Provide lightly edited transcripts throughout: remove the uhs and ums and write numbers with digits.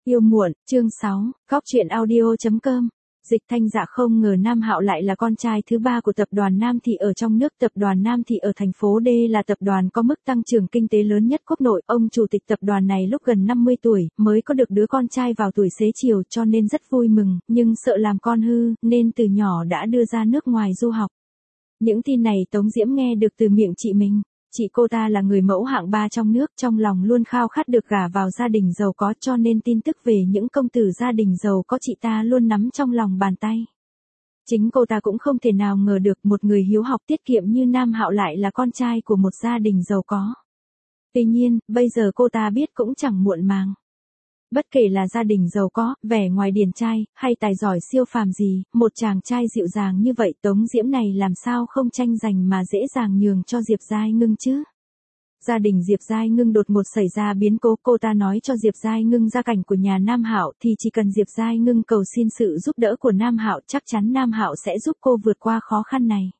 Yêu muộn, chương 6, Góc truyện audio.com. Dịch Thanh Dạ không ngờ Nam Hạo lại là con trai thứ ba của tập đoàn Nam Thị ở trong nước. Tập đoàn Nam Thị ở thành phố D là tập đoàn có mức tăng trưởng kinh tế lớn nhất quốc nội. Ông chủ tịch tập đoàn này lúc gần 50 tuổi mới có được đứa con trai vào tuổi xế chiều, cho nên rất vui mừng, nhưng sợ làm con hư, nên từ nhỏ đã đưa ra nước ngoài du học. Những tin này Tống Diễm nghe được từ miệng chị mình. Chị cô ta là người mẫu hạng 3 trong nước, trong lòng luôn khao khát được gả vào gia đình giàu có, cho nên tin tức về những công tử gia đình giàu có chị ta luôn nắm trong lòng bàn tay. Chính cô ta cũng không thể nào ngờ được một người hiếu học tiết kiệm như Nam Hạo lại là con trai của một gia đình giàu có. Tuy nhiên, bây giờ cô ta biết cũng chẳng muộn màng. Bất kể là gia đình giàu có, vẻ ngoài điển trai, hay tài giỏi siêu phàm gì, một chàng trai dịu dàng như vậy Tống Diễm này làm sao không tranh giành mà dễ dàng nhường cho Diệp Giai Ngưng chứ. Gia đình Diệp Giai Ngưng đột ngột xảy ra biến cố, cô ta nói cho Diệp Giai Ngưng gia cảnh của nhà Nam Hạo thì chỉ cần Diệp Giai Ngưng cầu xin sự giúp đỡ của Nam Hạo, chắc chắn Nam Hạo sẽ giúp cô vượt qua khó khăn này.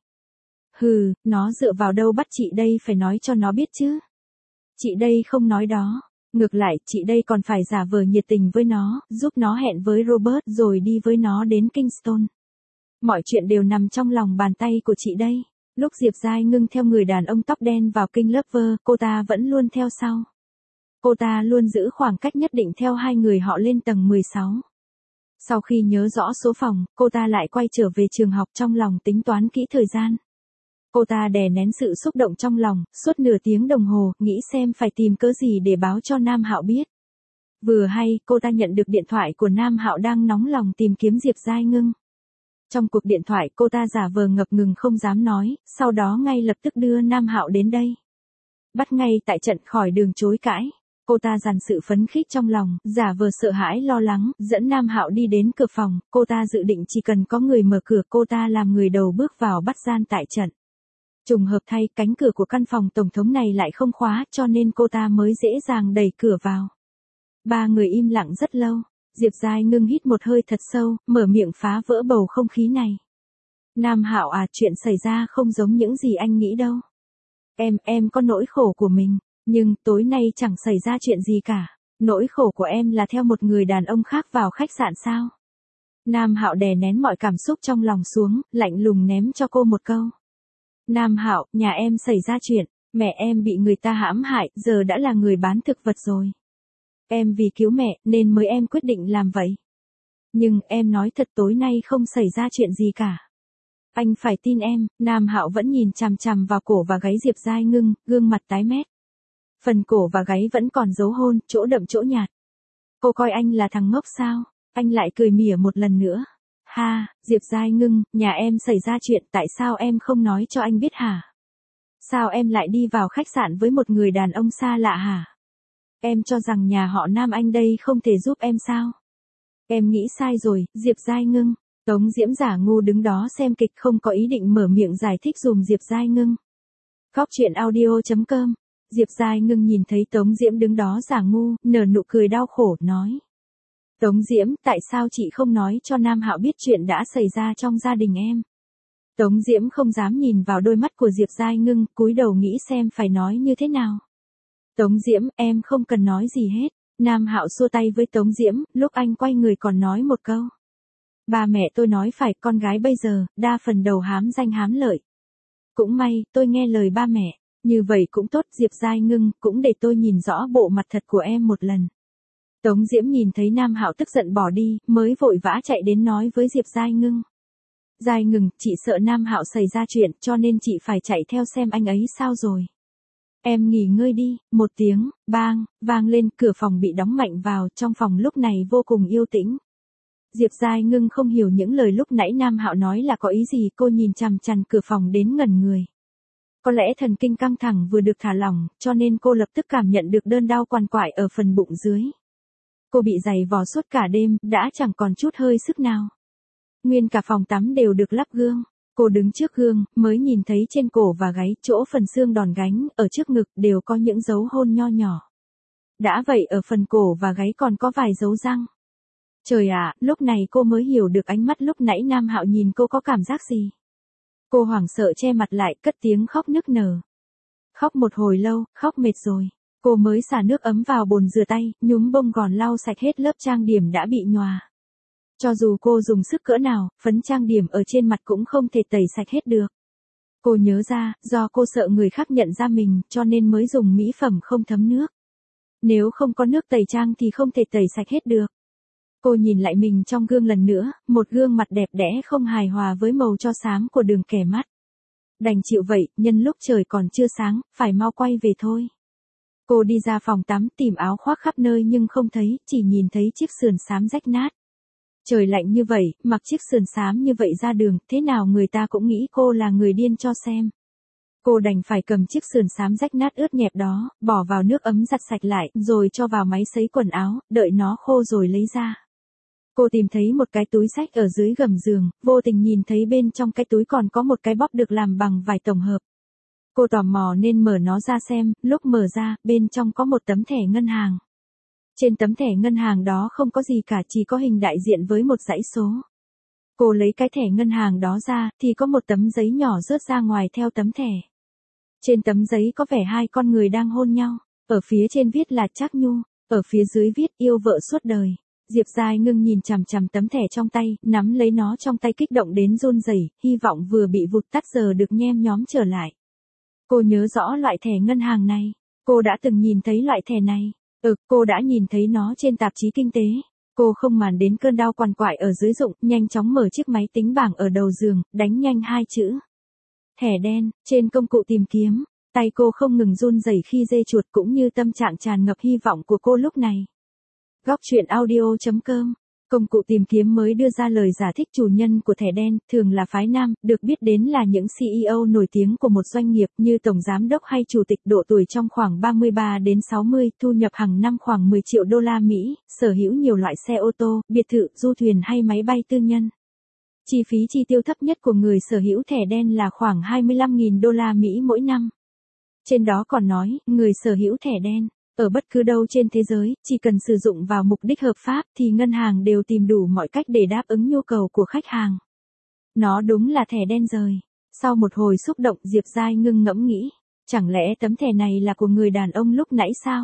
Hừ, nó dựa vào đâu bắt chị đây phải nói cho nó biết chứ. Chị đây không nói đó. Ngược lại, chị đây còn phải giả vờ nhiệt tình với nó, giúp nó hẹn với Robert rồi đi với nó đến Kingston. Mọi chuyện đều nằm trong lòng bàn tay của chị đây. Lúc Diệp Giai Ngưng theo người đàn ông tóc đen vào King Lover, cô ta vẫn luôn theo sau. Cô ta luôn giữ khoảng cách nhất định theo hai người họ lên tầng 16. Sau khi nhớ rõ số phòng, cô ta lại quay trở về trường học, trong lòng tính toán kỹ thời gian. Cô ta đè nén sự xúc động trong lòng, suốt nửa tiếng đồng hồ, nghĩ xem phải tìm cớ gì để báo cho Nam Hạo biết. Vừa hay, cô ta nhận được điện thoại của Nam Hạo đang nóng lòng tìm kiếm Diệp Giai Ngưng. Trong cuộc điện thoại, cô ta giả vờ ngập ngừng không dám nói, sau đó ngay lập tức đưa Nam Hạo đến đây. Bắt ngay tại trận khỏi đường chối cãi. Cô ta dằn sự phấn khích trong lòng, giả vờ sợ hãi lo lắng, dẫn Nam Hạo đi đến cửa phòng. Cô ta dự định chỉ cần có người mở cửa, cô ta làm người đầu bước vào bắt gian tại trận. Trùng hợp thay, cánh cửa của căn phòng tổng thống này lại không khóa, cho nên cô ta mới dễ dàng đẩy cửa vào. Ba người im lặng rất lâu. Diệp Giai Ngưng hít một hơi thật sâu, mở miệng phá vỡ bầu không khí này. Nam Hạo à, chuyện xảy ra không giống những gì anh nghĩ đâu. Em có nỗi khổ của mình, nhưng tối nay chẳng xảy ra chuyện gì cả. Nỗi khổ của em là theo một người đàn ông khác vào khách sạn sao? Nam Hạo đè nén mọi cảm xúc trong lòng xuống, lạnh lùng ném cho cô một câu. Nam Hạo, nhà em xảy ra chuyện, mẹ em bị người ta hãm hại, giờ đã là người bán thực vật rồi. Em vì cứu mẹ, nên mới em quyết định làm vậy. Nhưng, em nói thật tối nay không xảy ra chuyện gì cả. Anh phải tin em. Nam Hạo vẫn nhìn chằm chằm vào cổ và gáy Diệp Giai Ngưng, gương mặt tái mét. Phần cổ và gáy vẫn còn dấu hôn, chỗ đậm chỗ nhạt. Cô coi anh là thằng ngốc sao? Anh lại cười mỉa một lần nữa. Ha, Diệp Giai Ngưng, nhà em xảy ra chuyện, tại sao em không nói cho anh biết hả? Sao em lại đi vào khách sạn với một người đàn ông xa lạ hả? Em cho rằng nhà họ Nam Anh đây không thể giúp em sao? Em nghĩ sai rồi, Diệp Giai Ngưng. Tống Diễm giả ngu đứng đó xem kịch, không có ý định mở miệng giải thích dùm Diệp Giai Ngưng. Góc truyện audio.com. Diệp Giai Ngưng nhìn thấy Tống Diễm đứng đó giả ngu, nở nụ cười đau khổ, nói. Tống Diễm, tại sao chị không nói cho Nam Hạo biết chuyện đã xảy ra trong gia đình em? Tống Diễm không dám nhìn vào đôi mắt của Diệp Giai Ngưng, cúi đầu nghĩ xem phải nói như thế nào. Tống Diễm, em không cần nói gì hết. Nam Hạo xua tay với Tống Diễm, lúc anh quay người còn nói một câu. Ba mẹ tôi nói phải, con gái bây giờ, đa phần đầu hám danh hám lợi. Cũng may, tôi nghe lời ba mẹ. Như vậy cũng tốt, Diệp Giai Ngưng, cũng để tôi nhìn rõ bộ mặt thật của em một lần. Tống Diễm nhìn thấy Nam Hạo tức giận bỏ đi, mới vội vã chạy đến nói với Diệp Giai Ngưng. Giai Ngưng, chị sợ Nam Hạo xảy ra chuyện, cho nên chị phải chạy theo xem anh ấy sao rồi. Em nghỉ ngơi đi. Một tiếng, bang, vang lên, cửa phòng bị đóng mạnh vào, trong phòng lúc này vô cùng yên tĩnh. Diệp Giai Ngưng không hiểu những lời lúc nãy Nam Hạo nói là có ý gì, cô nhìn chằm chằm cửa phòng đến ngẩn người. Có lẽ thần kinh căng thẳng vừa được thả lỏng, cho nên cô lập tức cảm nhận được đơn đau quằn quại ở phần bụng dưới. Cô bị giày vò suốt cả đêm, đã chẳng còn chút hơi sức nào. Nguyên cả phòng tắm đều được lắp gương. Cô đứng trước gương, mới nhìn thấy trên cổ và gáy, chỗ phần xương đòn gánh, ở trước ngực, đều có những dấu hôn nho nhỏ. Đã vậy ở phần cổ và gáy còn có vài dấu răng. Trời ạ, lúc này cô mới hiểu được ánh mắt lúc nãy Nam Hạo nhìn cô có cảm giác gì. Cô hoảng sợ che mặt lại, cất tiếng khóc nức nở. Khóc một hồi lâu, khóc mệt rồi. Cô mới xả nước ấm vào bồn rửa tay, nhúng bông gòn lau sạch hết lớp trang điểm đã bị nhòa. Cho dù cô dùng sức cỡ nào, phấn trang điểm ở trên mặt cũng không thể tẩy sạch hết được. Cô nhớ ra, do cô sợ người khác nhận ra mình, cho nên mới dùng mỹ phẩm không thấm nước. Nếu không có nước tẩy trang thì không thể tẩy sạch hết được. Cô nhìn lại mình trong gương lần nữa, một gương mặt đẹp đẽ không hài hòa với màu cho xám của đường kẻ mắt. Đành chịu vậy, nhân lúc trời còn chưa sáng, phải mau quay về thôi. Cô đi ra phòng tắm tìm áo khoác khắp nơi nhưng không thấy, chỉ nhìn thấy chiếc sườn xám rách nát. Trời lạnh như vậy, mặc chiếc sườn xám như vậy ra đường, thế nào người ta cũng nghĩ cô là người điên cho xem. Cô đành phải cầm chiếc sườn xám rách nát ướt nhẹp đó, bỏ vào nước ấm giặt sạch lại, rồi cho vào máy sấy quần áo, đợi nó khô rồi lấy ra. Cô tìm thấy một cái túi xách ở dưới gầm giường, vô tình nhìn thấy bên trong cái túi còn có một cái bóp được làm bằng vải tổng hợp. Cô tò mò nên mở nó ra xem, lúc mở ra, bên trong có một tấm thẻ ngân hàng. Trên tấm thẻ ngân hàng đó không có gì cả, chỉ có hình đại diện với một dãy số. Cô lấy cái thẻ ngân hàng đó ra, thì có một tấm giấy nhỏ rớt ra ngoài theo tấm thẻ. Trên tấm giấy có vẻ hai con người đang hôn nhau, ở phía trên viết là Trác Nhu, ở phía dưới viết yêu vợ suốt đời. Diệp Giai Ngưng nhìn chằm chằm tấm thẻ trong tay, nắm lấy nó trong tay kích động đến run rẩy, hy vọng vừa bị vụt tắt giờ được nhem nhóm trở lại. Cô nhớ rõ loại thẻ ngân hàng này, cô đã từng nhìn thấy loại thẻ này. Cô đã nhìn thấy nó trên tạp chí kinh tế. Cô không màng đến cơn đau quằn quại ở dưới rụng, nhanh chóng mở chiếc máy tính bảng ở đầu giường, đánh nhanh hai chữ. Thẻ đen, trên công cụ tìm kiếm. Tay cô không ngừng run rẩy khi dê chuột cũng như tâm trạng tràn ngập hy vọng của cô lúc này. Góc truyện audio.com. Công cụ tìm kiếm mới đưa ra lời giải thích chủ nhân của thẻ đen, thường là phái nam, được biết đến là những CEO nổi tiếng của một doanh nghiệp như tổng giám đốc hay chủ tịch, độ tuổi trong khoảng 33 đến 60, thu nhập hàng năm khoảng 10 triệu đô la Mỹ, sở hữu nhiều loại xe ô tô, biệt thự, du thuyền hay máy bay tư nhân. Chi phí chi tiêu thấp nhất của người sở hữu thẻ đen là khoảng 25.000 đô la Mỹ mỗi năm. Trên đó còn nói, người sở hữu thẻ đen ở bất cứ đâu trên thế giới, chỉ cần sử dụng vào mục đích hợp pháp thì ngân hàng đều tìm đủ mọi cách để đáp ứng nhu cầu của khách hàng. Nó đúng là thẻ đen rồi. Sau một hồi xúc động, Diệp Giai Ngưng ngẫm nghĩ, chẳng lẽ tấm thẻ này là của người đàn ông lúc nãy sao?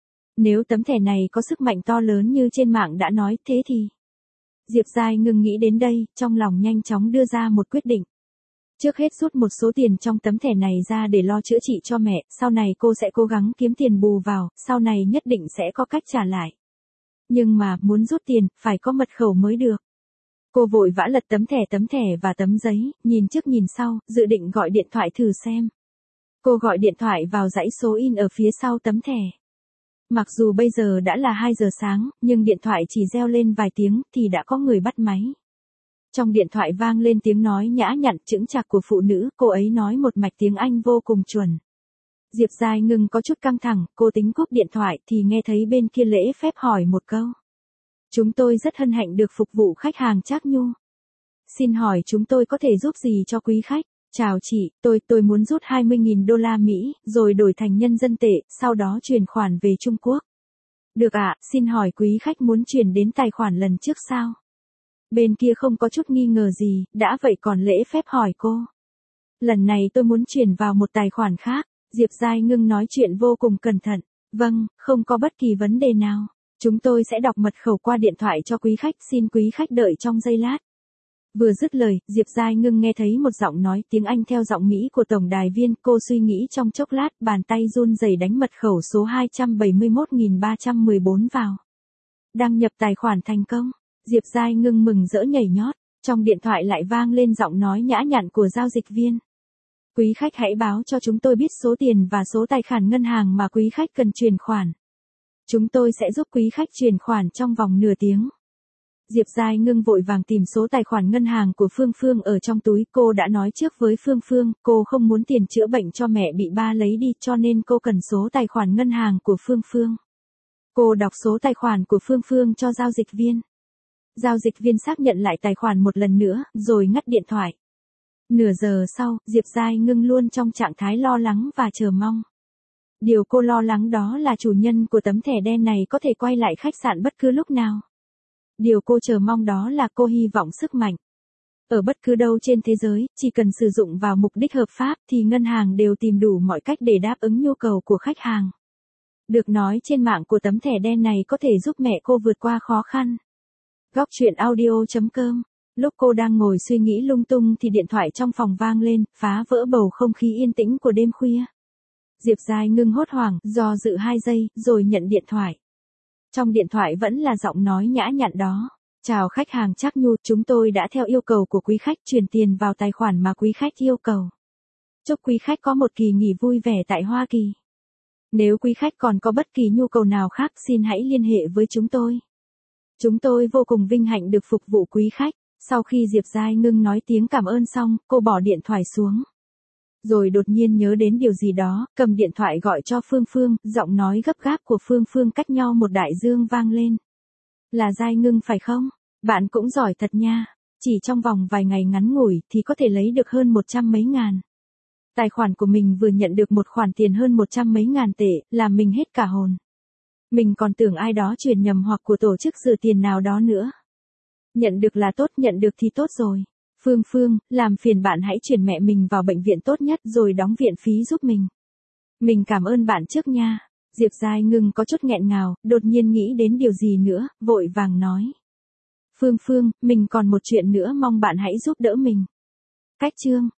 Nếu tấm thẻ này có sức mạnh to lớn như trên mạng đã nói, thế thì... Diệp Giai Ngưng nghĩ đến đây, trong lòng nhanh chóng đưa ra một quyết định. Trước hết rút một số tiền trong tấm thẻ này ra để lo chữa trị cho mẹ, sau này cô sẽ cố gắng kiếm tiền bù vào, sau này nhất định sẽ có cách trả lại. Nhưng mà, muốn rút tiền, phải có mật khẩu mới được. Cô vội vã lật tấm thẻ và tấm giấy, nhìn trước nhìn sau, dự định gọi điện thoại thử xem. Cô gọi điện thoại vào dãy số in ở phía sau tấm thẻ. Mặc dù bây giờ đã là 2 giờ sáng, nhưng điện thoại chỉ reo lên vài tiếng thì đã có người bắt máy. Trong điện thoại vang lên tiếng nói nhã nhặn chững chạc của phụ nữ, cô ấy nói một mạch tiếng Anh vô cùng chuẩn. Diệp Giai Ngưng có chút căng thẳng, cô tính cúp điện thoại thì nghe thấy bên kia lễ phép hỏi một câu. Chúng tôi rất hân hạnh được phục vụ khách hàng Trác Nhu. Xin hỏi chúng tôi có thể giúp gì cho quý khách? Chào chị, tôi muốn rút 20.000 đô la Mỹ, rồi đổi thành nhân dân tệ, sau đó chuyển khoản về Trung Quốc. Được ạ, xin hỏi quý khách muốn chuyển đến tài khoản lần trước sao? Bên kia không có chút nghi ngờ gì, đã vậy còn lễ phép hỏi cô. Lần này tôi muốn chuyển vào một tài khoản khác, Diệp Giai Ngưng nói chuyện vô cùng cẩn thận. Vâng, không có bất kỳ vấn đề nào. Chúng tôi sẽ đọc mật khẩu qua điện thoại cho quý khách, xin quý khách đợi trong giây lát. Vừa dứt lời, Diệp Giai Ngưng nghe thấy một giọng nói tiếng Anh theo giọng Mỹ của tổng đài viên, cô suy nghĩ trong chốc lát, bàn tay run rẩy đánh mật khẩu số 271.314 vào. Đăng nhập tài khoản thành công. Diệp Giai Ngưng mừng rỡ nhảy nhót, trong điện thoại lại vang lên giọng nói nhã nhặn của giao dịch viên. Quý khách hãy báo cho chúng tôi biết số tiền và số tài khoản ngân hàng mà quý khách cần chuyển khoản. Chúng tôi sẽ giúp quý khách chuyển khoản trong vòng nửa tiếng. Diệp Giai Ngưng vội vàng tìm số tài khoản ngân hàng của Phương Phương ở trong túi, cô đã nói trước với Phương Phương, cô không muốn tiền chữa bệnh cho mẹ bị ba lấy đi cho nên cô cần số tài khoản ngân hàng của Phương Phương. Cô đọc số tài khoản của Phương Phương cho giao dịch viên. Giao dịch viên xác nhận lại tài khoản một lần nữa, rồi ngắt điện thoại. Nửa giờ sau, Diệp Giai Ngưng luôn trong trạng thái lo lắng và chờ mong. Điều cô lo lắng đó là chủ nhân của tấm thẻ đen này có thể quay lại khách sạn bất cứ lúc nào. Điều cô chờ mong đó là cô hy vọng sức mạnh. Ở bất cứ đâu trên thế giới, chỉ cần sử dụng vào mục đích hợp pháp thì ngân hàng đều tìm đủ mọi cách để đáp ứng nhu cầu của khách hàng. Được nói trên mạng của tấm thẻ đen này có thể giúp mẹ cô vượt qua khó khăn. Góc chuyện audio.com. Lúc cô đang ngồi suy nghĩ lung tung thì điện thoại trong phòng vang lên, phá vỡ bầu không khí yên tĩnh của đêm khuya. Diệp Giai ngưng hốt hoảng, do dự 2 giây, rồi nhận điện thoại. Trong điện thoại vẫn là giọng nói nhã nhặn đó. Chào khách hàng Trác Nhu, chúng tôi đã theo yêu cầu của quý khách chuyển tiền vào tài khoản mà quý khách yêu cầu. Chúc quý khách có một kỳ nghỉ vui vẻ tại Hoa Kỳ. Nếu quý khách còn có bất kỳ nhu cầu nào khác xin hãy liên hệ với chúng tôi. Chúng tôi vô cùng vinh hạnh được phục vụ quý khách. Sau khi Diệp Giai ngưng nói tiếng cảm ơn xong, cô bỏ điện thoại xuống. Rồi đột nhiên nhớ đến điều gì đó, cầm điện thoại gọi cho Phương Phương, giọng nói gấp gáp của Phương Phương cách nhau một đại dương vang lên. Là Giai ngưng phải không? Bạn cũng giỏi thật nha. Chỉ trong vòng vài ngày ngắn ngủi thì có thể lấy được hơn 100 mấy ngàn. Tài khoản của mình vừa nhận được một khoản tiền hơn 100 mấy ngàn tệ, làm mình hết cả hồn. Mình còn tưởng ai đó chuyển nhầm hoặc của tổ chức rửa tiền nào đó nữa. Nhận được là tốt, nhận được thì tốt rồi. Phương Phương, làm phiền bạn hãy chuyển mẹ mình vào bệnh viện tốt nhất rồi đóng viện phí giúp mình. Mình cảm ơn bạn trước nha. Diệp Giai ngưng có chút nghẹn ngào, đột nhiên nghĩ đến điều gì nữa, vội vàng nói. Phương Phương, mình còn một chuyện nữa mong bạn hãy giúp đỡ mình. Cách chương.